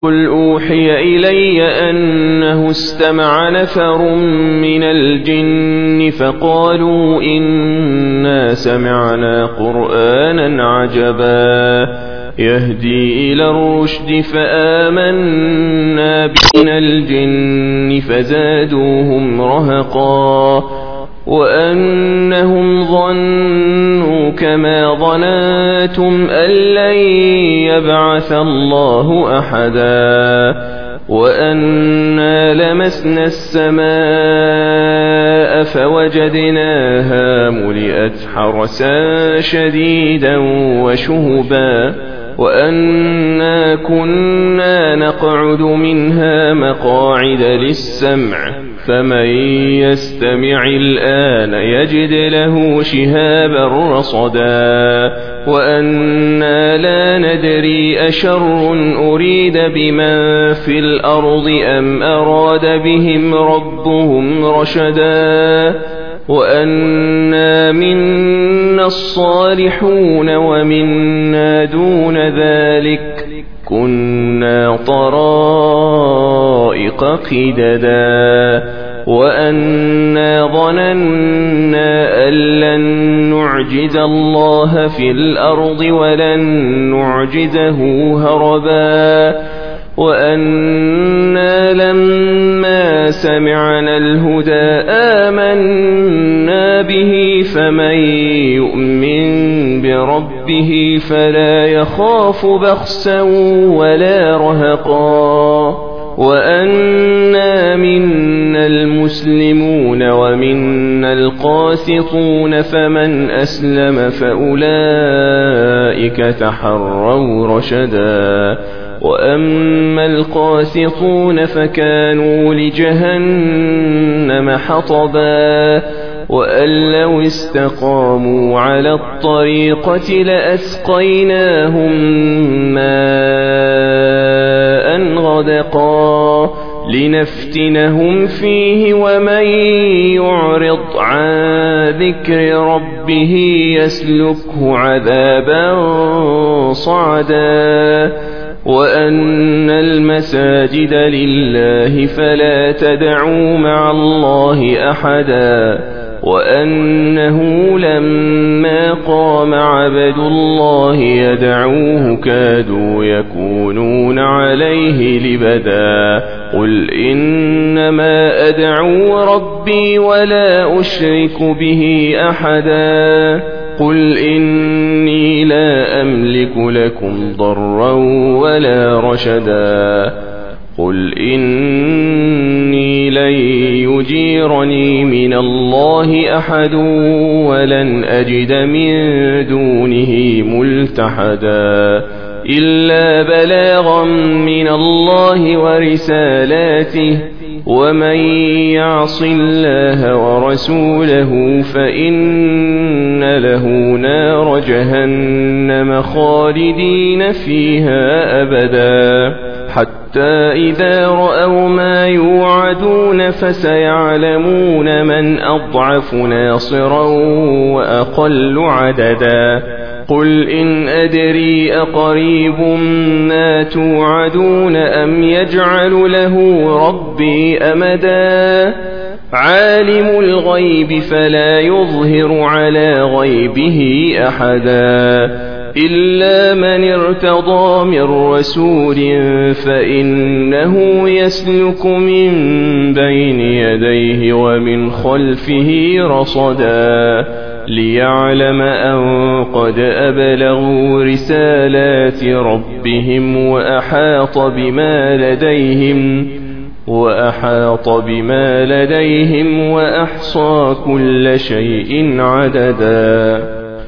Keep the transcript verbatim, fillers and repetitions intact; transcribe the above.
قل أوحي إلي أنه استمع نفر من الجن فقالوا إنا سمعنا قرآنا عجبا يهدي إلى الرشد فآمنا به من الجن فزادوهم رهقا وأنهم ظنوا كما ظننتم أن لن يبعث الله أحدا وأنا لمسنا السماء فوجدناها ملئت حرسا شديدا وشهبا وأنا كنا نقعد منها مقاعد للسمع فمن يستمع الآن يجد له شهابا رصدا وأنا لا ندري أشر أريد بمن في الأرض أم أراد بهم ربهم رشدا وأنا منا الصالحون ومنا دون ذلك كنا طرائق قددا وأنا ظننا أن لن نعجز الله في الأرض ولن نعجزه هربا وأنا لما سمعنا الهدى آمنا به فمن يؤمن بربه فلا يخاف بخسا ولا رهقا وأنا منا المسلمون ومنا القاسطون فمن أسلم فأولئك تحروا رشدا وأما القاسطون فكانوا لجهنم حطبا وأن لو استقاموا على الطريقة لأسقيناهم ماء غدقا لنفتنهم فيه ومن يعرض عن ذكر ربه يسلكه عذابا صعدا وأن المساجد لله فلا تدعوا مع الله أحدا وأنه لما قام عبد الله يدعوه كادوا يكونون عليه لبدا قل إنما أدعو ربي ولا أشرك به أحدا قل إني لا أملك لكم ضرا ولا رشدا قل إني لن يجيرني من الله أحد ولن أجد من دونه ملتحدا إلا بلاغا من الله ورسالاته ومن يعص الله ورسوله فإن له نار جهنم خالدين فيها أبدا حتى إذا رأوا ما يوعدون فسيعلمون من أضعف ناصرا وأقل عددا قل إن أدري أقريب ما توعدون أم يجعل له ربي أمدا عالم الغيب فلا يظهر على غيبه أحدا إلا من ارتضى من رسول فإنه يسلك من بين يديه ومن خلفه رصدا ليعلم أن قد أبلغوا رسالات ربهم وأحاط بما لديهم وأحاط بما لديهم وأحصى كل شيء عددا.